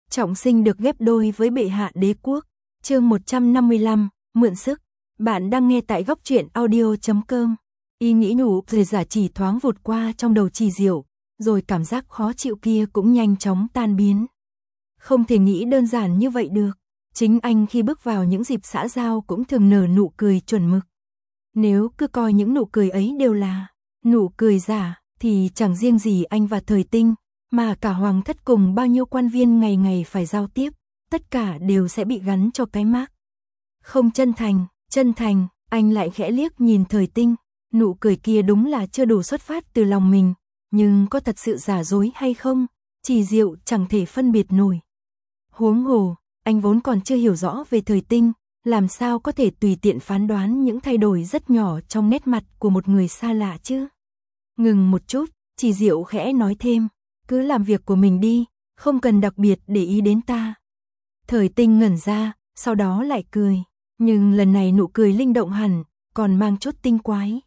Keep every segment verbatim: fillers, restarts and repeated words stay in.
trọng sinh được ghép đôi với bệ hạ đế quốc. Chương một trăm năm mươi lăm, mượn sức. Bạn đang nghe tại góc truyện audio chấm com. Ý nghĩ nụ cười giả chỉ thoáng vụt qua trong đầu Trì Diệu, rồi cảm giác khó chịu kia cũng nhanh chóng tan biến. Không thể nghĩ đơn giản như vậy được. Chính anh khi bước vào những dịp xã giao cũng thường nở nụ cười chuẩn mực. Nếu cứ coi những nụ cười ấy đều là nụ cười giả, thì chẳng riêng gì anh và Thời Tinh, mà cả hoàng thất cùng bao nhiêu quan viên ngày ngày phải giao tiếp, tất cả đều sẽ bị gắn cho cái mác không chân thành. Chân thành, anh lại khẽ liếc nhìn Thời Tinh, nụ cười kia đúng là chưa đủ xuất phát từ lòng mình, nhưng có thật sự giả dối hay không, Trì Diệu chẳng thể phân biệt nổi. Huống hồ, anh vốn còn chưa hiểu rõ về Thời Tinh, làm sao có thể tùy tiện phán đoán những thay đổi rất nhỏ trong nét mặt của một người xa lạ chứ. Ngừng một chút, Trì Diệu khẽ nói thêm, cứ làm việc của mình đi, không cần đặc biệt để ý đến ta. Thời Tinh ngẩn ra, sau đó lại cười, nhưng lần này nụ cười linh động hẳn, còn mang chút tinh quái.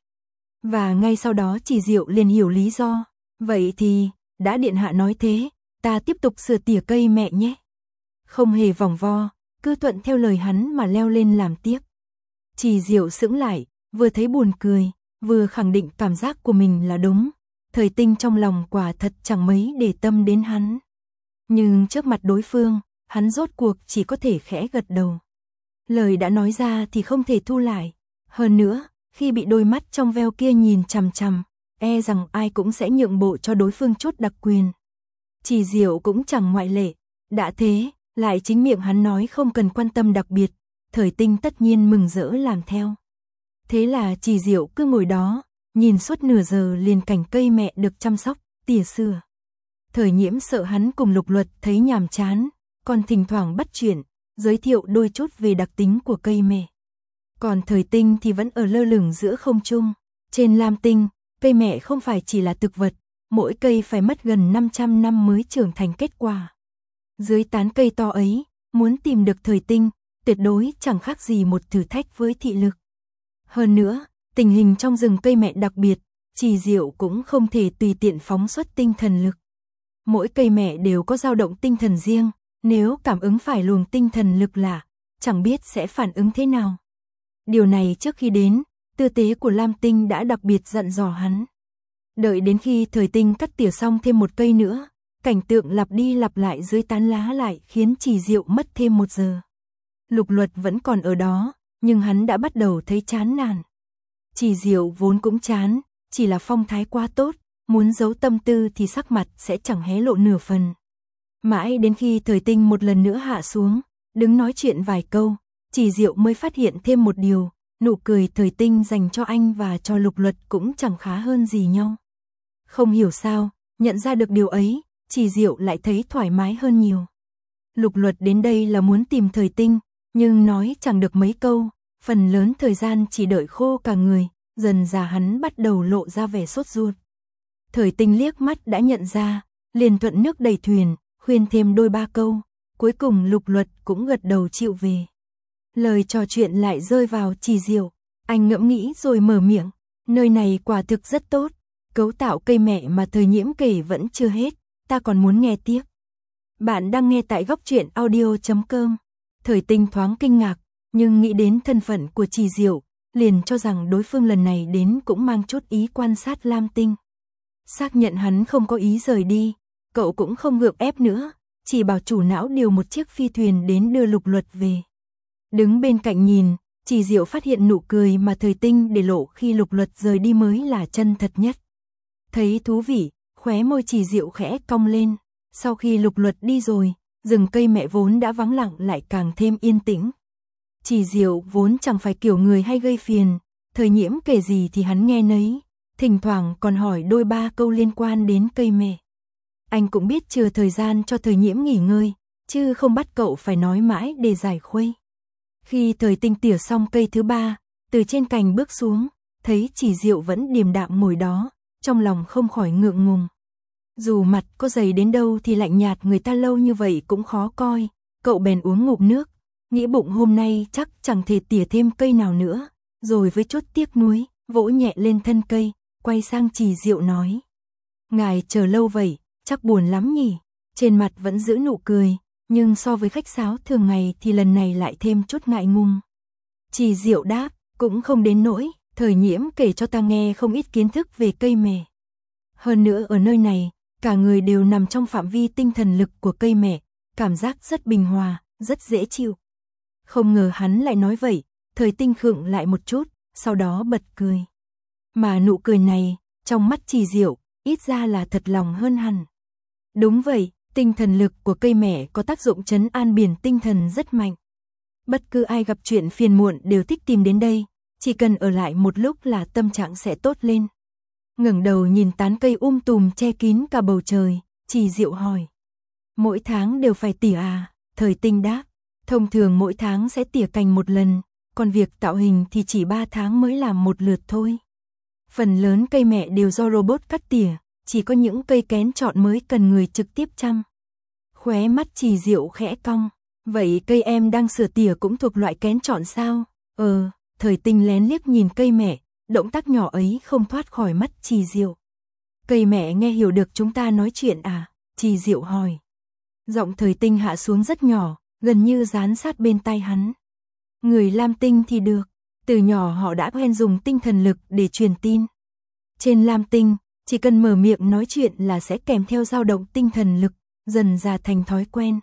Và ngay sau đó Trì Diệu liền hiểu lý do, vậy thì, đã điện hạ nói thế, ta tiếp tục sửa tỉa cây mẹ nhé. Không hề vòng vo, cứ thuận theo lời hắn mà leo lên làm tiếp. Trì Diệu sững lại, vừa thấy buồn cười, vừa khẳng định cảm giác của mình là đúng. Thời Tinh trong lòng quả thật chẳng mấy để tâm đến hắn. Nhưng trước mặt đối phương, hắn rốt cuộc chỉ có thể khẽ gật đầu. Lời đã nói ra thì không thể thu lại. Hơn nữa, khi bị đôi mắt trong veo kia nhìn chằm chằm, e rằng ai cũng sẽ nhượng bộ cho đối phương chút đặc quyền. Trì Diệu cũng chẳng ngoại lệ. Đã thế, lại chính miệng hắn nói không cần quan tâm đặc biệt, Thời Tinh tất nhiên mừng rỡ làm theo. Thế là Trì Diệu cứ ngồi đó, nhìn suốt nửa giờ liền cảnh cây mẹ được chăm sóc, tỉa sửa. Thời Nhiễm sợ hắn cùng Lục Luật thấy nhàm chán, còn thỉnh thoảng bắt chuyện, giới thiệu đôi chút về đặc tính của cây mẹ. Còn Thời Tinh thì vẫn ở lơ lửng giữa không trung. Trên Lam Tinh, cây mẹ không phải chỉ là thực vật, mỗi cây phải mất gần năm trăm năm mới trưởng thành kết quả. Dưới tán cây to ấy, muốn tìm được Thời Tinh, tuyệt đối chẳng khác gì một thử thách với thị lực. Hơn nữa, tình hình trong rừng cây mẹ đặc biệt, Trì Diệu cũng không thể tùy tiện phóng xuất tinh thần lực. Mỗi cây mẹ đều có dao động tinh thần riêng, nếu cảm ứng phải luồng tinh thần lực lạ, chẳng biết sẽ phản ứng thế nào. Điều này trước khi đến, tư tế của Lam Tinh đã đặc biệt dặn dò hắn. Đợi đến khi Thời Tinh cắt tỉa xong thêm một cây nữa, cảnh tượng lặp đi lặp lại dưới tán lá lại khiến Trì Diệu mất thêm một giờ. Lục Luật vẫn còn ở đó, nhưng hắn đã bắt đầu thấy chán nản. Trì Diệu vốn cũng chán, chỉ là phong thái quá tốt, muốn giấu tâm tư thì sắc mặt sẽ chẳng hé lộ nửa phần. Mãi đến khi Thời Tinh một lần nữa hạ xuống, đứng nói chuyện vài câu, Trì Diệu mới phát hiện thêm một điều, nụ cười Thời Tinh dành cho anh và cho Lục Luật cũng chẳng khá hơn gì nhau. Không hiểu sao, nhận ra được điều ấy, Trì Diệu lại thấy thoải mái hơn nhiều. Lục Luật đến đây là muốn tìm Thời Tinh, nhưng nói chẳng được mấy câu, phần lớn thời gian chỉ đợi khô cả người, dần dà hắn bắt đầu lộ ra vẻ sốt ruột. Thời Tinh liếc mắt đã nhận ra, liền thuận nước đẩy thuyền, khuyên thêm đôi ba câu, cuối cùng Lục Luật cũng gật đầu chịu về. Lời trò chuyện lại rơi vào Trì Diệu, anh ngẫm nghĩ rồi mở miệng, nơi này quả thực rất tốt, cấu tạo cây mẹ mà Thời Nhiễm kể vẫn chưa hết, ta còn muốn nghe tiếp. Bạn đang nghe tại góc truyện audio chấm com. Thời Tinh thoáng kinh ngạc, nhưng nghĩ đến thân phận của Trì Diệu, liền cho rằng đối phương lần này đến cũng mang chút ý quan sát Lam Tinh. Xác nhận hắn không có ý rời đi, cậu cũng không gượng ép nữa, chỉ bảo chủ não điều một chiếc phi thuyền đến đưa Lục Luật về. Đứng bên cạnh nhìn, Trì Diệu phát hiện nụ cười mà Thời Tinh để lộ khi Lục Luật rời đi mới là chân thật nhất. Thấy thú vị, khóe môi Trì Diệu khẽ cong lên, sau khi Lục Luật đi rồi, rừng cây mẹ vốn đã vắng lặng lại càng thêm yên tĩnh. Trì Diệu vốn chẳng phải kiểu người hay gây phiền, Thời Nhiễm kể gì thì hắn nghe nấy, thỉnh thoảng còn hỏi đôi ba câu liên quan đến cây mẹ. Anh cũng biết chừa thời gian cho Thời Nhiễm nghỉ ngơi, chứ không bắt cậu phải nói mãi để giải khuây. Khi Thời Tinh tỉa xong cây thứ ba, từ trên cành bước xuống, thấy Trì Diệu vẫn điềm đạm ngồi đó, trong lòng không khỏi ngượng ngùng. Dù mặt có dày đến đâu thì lạnh nhạt người ta lâu như vậy cũng khó coi, cậu bèn uống ngụm nước, nghĩ bụng hôm nay chắc chẳng thể tỉa thêm cây nào nữa, rồi với chút tiếc nuối, vỗ nhẹ lên thân cây, quay sang Trì Diệu nói. Ngài chờ lâu vậy, chắc buồn lắm nhỉ, trên mặt vẫn giữ nụ cười, nhưng so với khách sáo thường ngày thì lần này lại thêm chút ngại ngùng. Trì Diệu đáp, cũng không đến nỗi, Thời Nhiễm kể cho ta nghe không ít kiến thức về cây mẹ. Hơn nữa ở nơi này, cả người đều nằm trong phạm vi tinh thần lực của cây mẹ, cảm giác rất bình hòa, rất dễ chịu. Không ngờ hắn lại nói vậy, Thời Tinh khựng lại một chút, sau đó bật cười. Mà nụ cười này, trong mắt Trì Diệu, ít ra là thật lòng hơn hẳn. Đúng vậy, tinh thần lực của cây mẹ có tác dụng trấn an biển tinh thần rất mạnh. Bất cứ ai gặp chuyện phiền muộn đều thích tìm đến đây, chỉ cần ở lại một lúc là tâm trạng sẽ tốt lên. Ngẩng đầu nhìn tán cây um tùm che kín cả bầu trời, Trì Diệu hỏi. Mỗi tháng đều phải tỉa à? Thời Tinh đáp. Thông thường mỗi tháng sẽ tỉa cành một lần, còn việc tạo hình thì chỉ ba tháng mới làm một lượt thôi. Phần lớn cây mẹ đều do robot cắt tỉa, chỉ có những cây kén chọn mới cần người trực tiếp chăm. Khóe mắt Trì Diệu khẽ cong. Vậy cây em đang sửa tỉa cũng thuộc loại kén chọn sao? Ờ, Thời Tinh lén liếc nhìn cây mẹ, động tác nhỏ ấy không thoát khỏi mắt Trì Diệu. Cây mẹ nghe hiểu được chúng ta nói chuyện à? Trì Diệu hỏi. Giọng Thời Tinh hạ xuống rất nhỏ, gần như dán sát bên tai hắn. Người Lam Tinh thì được, từ nhỏ họ đã quen dùng tinh thần lực để truyền tin. Trên Lam Tinh, chỉ cần mở miệng nói chuyện là sẽ kèm theo dao động tinh thần lực, dần ra thành thói quen.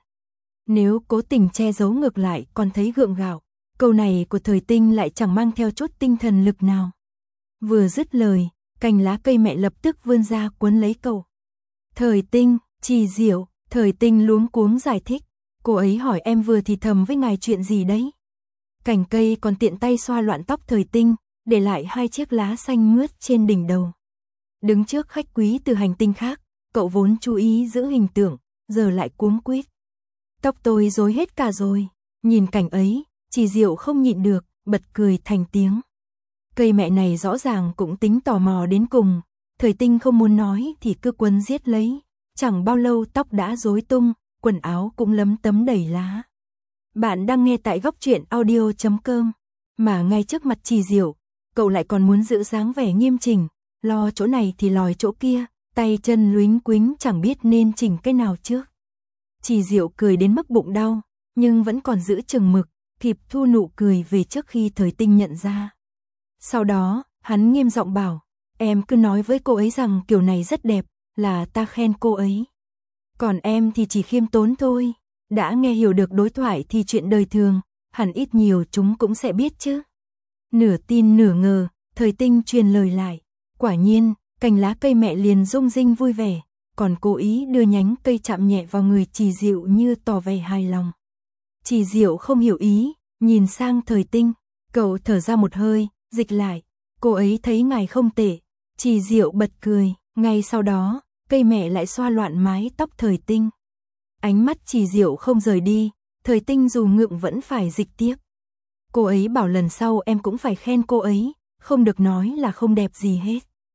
Nếu cố tình che giấu ngược lại còn thấy gượng gạo, câu này của Thời Tinh lại chẳng mang theo chút tinh thần lực nào. Vừa dứt lời, cành lá cây mẹ lập tức vươn ra cuốn lấy cậu. Thời Tinh, Trì Diệu, Thời Tinh luống cuống giải thích. Cô ấy hỏi em vừa thì thầm với ngài chuyện gì đấy. Cành cây còn tiện tay xoa loạn tóc Thời Tinh, để lại hai chiếc lá xanh mướt trên đỉnh đầu. Đứng trước khách quý từ hành tinh khác, cậu vốn chú ý giữ hình tượng, giờ lại cuống quýt. Tóc tôi rối hết cả rồi. Nhìn cảnh ấy, Trì Diệu không nhịn được, bật cười thành tiếng. Cây mẹ này rõ ràng cũng tính tò mò đến cùng. Thời Tinh không muốn nói thì cứ quấn giết lấy. Chẳng bao lâu tóc đã rối tung, quần áo cũng lấm tấm đầy lá. Bạn đang nghe tại góc truyện audio chấm com. Mà ngay trước mặt Trì Diệu, cậu lại còn muốn giữ dáng vẻ nghiêm chỉnh, lo chỗ này thì lòi chỗ kia, tay chân luính quính chẳng biết nên chỉnh cái nào trước. Trì Diệu cười đến mức bụng đau, nhưng vẫn còn giữ chừng mực, kịp thu nụ cười về trước khi Thời Tinh nhận ra. Sau đó, hắn nghiêm giọng bảo, em cứ nói với cô ấy rằng kiểu này rất đẹp, là ta khen cô ấy. Còn em thì chỉ khiêm tốn thôi, đã nghe hiểu được đối thoại thì chuyện đời thường, hẳn ít nhiều chúng cũng sẽ biết chứ. Nửa tin nửa ngờ, Thời Tinh truyền lời lại, quả nhiên, cành lá cây mẹ liền rung rinh vui vẻ, còn cố ý đưa nhánh cây chạm nhẹ vào người Trì Diệu như tỏ vẻ hài lòng. Trì Diệu không hiểu ý, nhìn sang Thời Tinh, cậu thở ra một hơi, dịch lại, cô ấy thấy ngài không tệ. Trì Diệu bật cười, ngay sau đó, cây mẹ lại xoa loạn mái tóc Thời Tinh. Ánh mắt Trì Diệu không rời đi, Thời Tinh dù ngượng vẫn phải dịch tiếp. Cô ấy bảo lần sau em cũng phải khen cô ấy, không được nói là không đẹp gì hết.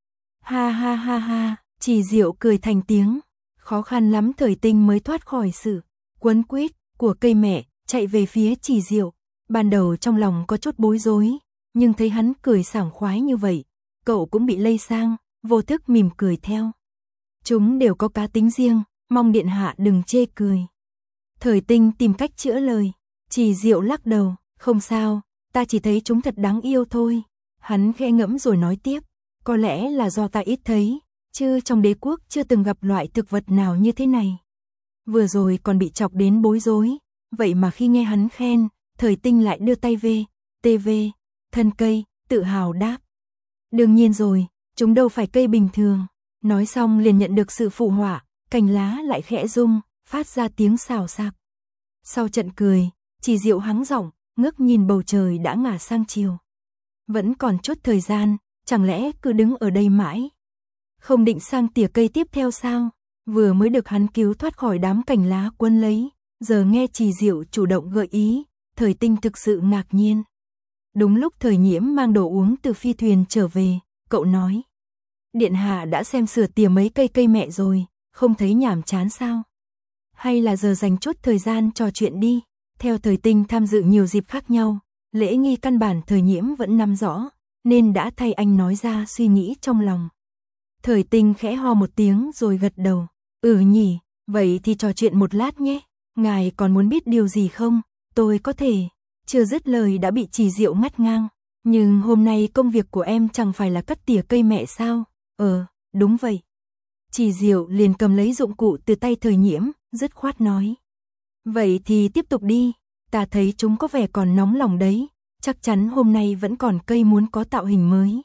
Ha ha ha ha, Trì Diệu cười thành tiếng, khó khăn lắm Thời Tinh mới thoát khỏi sự quấn quýt của cây mẹ, chạy về phía Trì Diệu. Ban đầu trong lòng có chút bối rối, nhưng thấy hắn cười sảng khoái như vậy, cậu cũng bị lây sang, vô thức mỉm cười theo. Chúng đều có cá tính riêng, mong điện hạ đừng chê cười. Thời Tinh tìm cách chữa lời, Trì Diệu lắc đầu, không sao, ta chỉ thấy chúng thật đáng yêu thôi. Hắn khẽ ngẫm rồi nói tiếp, có lẽ là do ta ít thấy, chứ trong đế quốc chưa từng gặp loại thực vật nào như thế này. Vừa rồi còn bị chọc đến bối rối, vậy mà khi nghe hắn khen, Thời Tinh lại đưa tay về, tê vê, thân cây, tự hào đáp. Đương nhiên rồi, chúng đâu phải cây bình thường. Nói xong liền nhận được sự phụ họa, cành lá lại khẽ rung, phát ra tiếng xào xạc. Sau trận cười, Trì Diệu hắng giọng, ngước nhìn bầu trời đã ngả sang chiều. Vẫn còn chút thời gian, chẳng lẽ cứ đứng ở đây mãi? Không định sang tỉa cây tiếp theo sao? Vừa mới được hắn cứu thoát khỏi đám cành lá quấn lấy, giờ nghe Trì Diệu chủ động gợi ý, Thời Tinh thực sự ngạc nhiên. Đúng lúc Thời Nhiễm mang đồ uống từ phi thuyền trở về, cậu nói. Điện hạ đã xem sửa tỉa mấy cây cây mẹ rồi, không thấy nhàm chán sao? Hay là giờ dành chút thời gian trò chuyện đi? Theo Thời Tinh tham dự nhiều dịp khác nhau, lễ nghi căn bản Thời Nhiễm vẫn nắm rõ, nên đã thay anh nói ra suy nghĩ trong lòng. Thời Tinh khẽ ho một tiếng rồi gật đầu. Ừ nhỉ, vậy thì trò chuyện một lát nhé. Ngài còn muốn biết điều gì không? Tôi có thể. Chưa dứt lời đã bị Trì Diệu ngắt ngang. Nhưng hôm nay công việc của em chẳng phải là cắt tỉa cây mẹ sao? Ờ, đúng vậy. Trì Diệu liền cầm lấy dụng cụ từ tay Thời Nhiễm, dứt khoát nói. Vậy thì tiếp tục đi, ta thấy chúng có vẻ còn nóng lòng đấy, chắc chắn hôm nay vẫn còn cây muốn có tạo hình mới.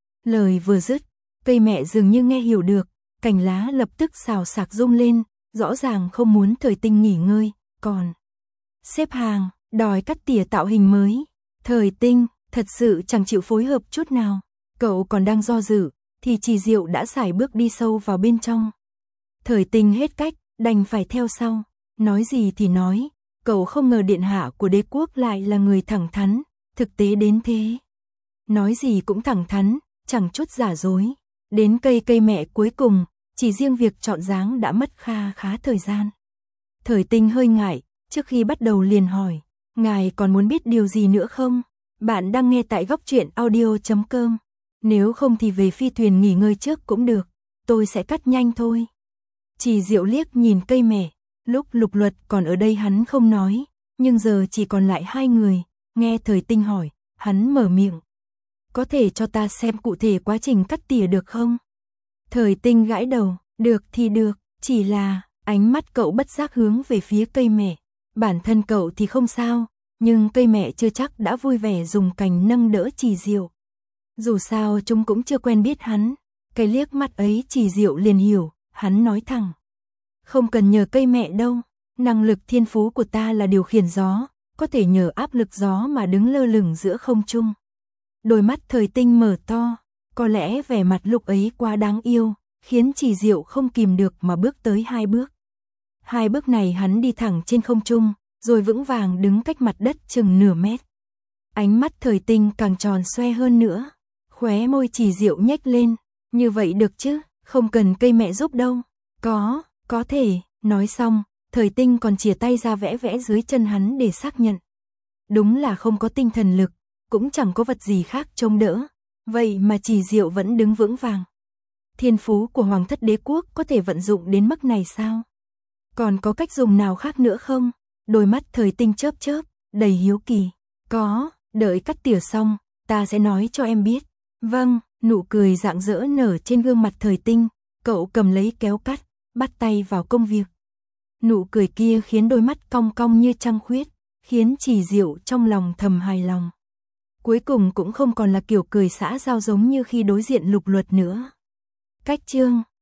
Lời vừa dứt, cây mẹ dường như nghe hiểu được, cành lá lập tức xào xạc rung lên, rõ ràng không muốn Thời Tinh nghỉ ngơi, còn xếp hàng, đòi cắt tỉa tạo hình mới. Thời Tinh thật sự chẳng chịu phối hợp chút nào, cậu còn đang do dự, thì Trì Diệu đã sải bước đi sâu vào bên trong. Thời Tinh hết cách, đành phải theo sau, nói gì thì nói, cậu không ngờ điện hạ của đế quốc lại là người thẳng thắn, thực tế đến thế. Nói gì cũng thẳng thắn, chẳng chút giả dối. Đến cây cây mẹ cuối cùng, chỉ riêng việc chọn dáng đã mất kha khá thời gian. Thời Tinh hơi ngại, trước khi bắt đầu liền hỏi, ngài còn muốn biết điều gì nữa không? Bạn đang nghe tại góc truyện audio chấm com. Nếu không thì về phi thuyền nghỉ ngơi trước cũng được, tôi sẽ cắt nhanh thôi. Trì Diệu liếc nhìn cây mẹ, lúc Lục Luật còn ở đây hắn không nói, nhưng giờ chỉ còn lại hai người, nghe Thời Tinh hỏi, hắn mở miệng. Có thể cho ta xem cụ thể quá trình cắt tỉa được không? Thời Tinh gãi đầu, được thì được, chỉ là, ánh mắt cậu bất giác hướng về phía cây mẹ. Bản thân cậu thì không sao, nhưng cây mẹ chưa chắc đã vui vẻ dùng cành nâng đỡ Trì Diệu. Dù sao chúng cũng chưa quen biết hắn, cái liếc mắt ấy Trì Diệu liền hiểu, hắn nói thẳng. Không cần nhờ cây mẹ đâu, năng lực thiên phú của ta là điều khiển gió, có thể nhờ áp lực gió mà đứng lơ lửng giữa không trung. Đôi mắt Thời Tinh mở to, có lẽ vẻ mặt lúc ấy quá đáng yêu, khiến Trì Diệu không kìm được mà bước tới hai bước. Hai bước này hắn đi thẳng trên không trung, rồi vững vàng đứng cách mặt đất chừng nửa mét. Ánh mắt Thời Tinh càng tròn xoe hơn nữa, khóe môi Trì Diệu nhếch lên, như vậy được chứ, không cần cây mẹ giúp đâu. Có, có thể, nói xong, Thời Tinh còn chìa tay ra vẽ vẽ dưới chân hắn để xác nhận. Đúng là không có tinh thần lực, cũng chẳng có vật gì khác chống đỡ, vậy mà Trì Diệu vẫn đứng vững vàng. Thiên phú của Hoàng thất đế quốc có thể vận dụng đến mức này sao? Còn có cách dùng nào khác nữa không? Đôi mắt Thời Tinh chớp chớp, đầy hiếu kỳ. Có, đợi cắt tỉa xong, ta sẽ nói cho em biết. Vâng, nụ cười rạng rỡ nở trên gương mặt Thời Tinh, cậu cầm lấy kéo cắt, bắt tay vào công việc. Nụ cười kia khiến đôi mắt cong cong như trăng khuyết, khiến Trì Diệu trong lòng thầm hài lòng. Cuối cùng cũng không còn là kiểu cười xã giao giống như khi đối diện Lục Luật nữa. Cách chương